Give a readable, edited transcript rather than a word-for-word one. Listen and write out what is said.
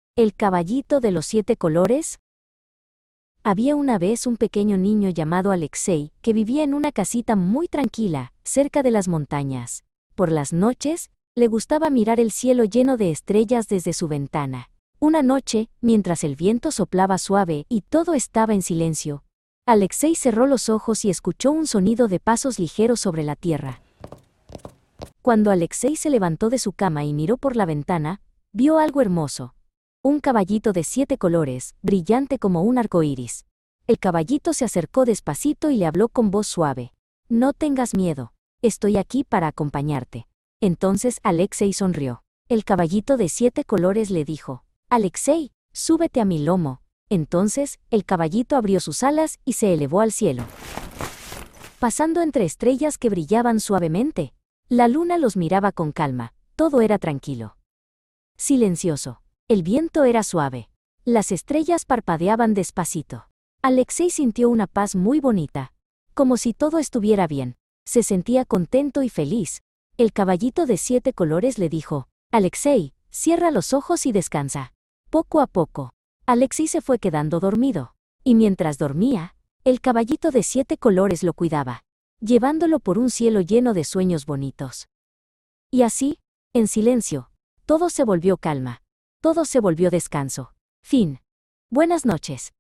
El caballito de los 7 colores. Había una vez un pequeño niño llamado Alexei, que vivía en una casita muy tranquila, cerca de las montañas. Por las noches, le gustaba mirar el cielo lleno de estrellas desde su ventana. Una noche, mientras el viento soplaba suave y todo estaba en silencio, Alexei cerró los ojos y escuchó un sonido de pasos ligeros sobre la tierra. Cuando Alexei se levantó de su cama y miró por la ventana, vio algo hermoso. Un caballito de 7 colores, brillante como un arco iris. El caballito se acercó despacito y le habló con voz suave. No tengas miedo, estoy aquí para acompañarte. Entonces Alexei sonrió. El caballito de 7 colores le dijo: Alexei, súbete a mi lomo. Entonces, el caballito abrió sus alas y se elevó al cielo, pasando entre estrellas que brillaban suavemente. La luna los miraba con calma, todo era tranquilo. Silencioso. El viento era suave. Las estrellas parpadeaban despacito. Alexei sintió una paz muy bonita. Como si todo estuviera bien. Se sentía contento y feliz. El caballito de 7 colores le dijo: Alexei, cierra los ojos y descansa. Poco a poco, Alexei se fue quedando dormido. Y mientras dormía, el caballito de 7 colores lo cuidaba, llevándolo por un cielo lleno de sueños bonitos. Y así, en silencio, todo se volvió calma. Todo se volvió descanso. Fin. Buenas noches.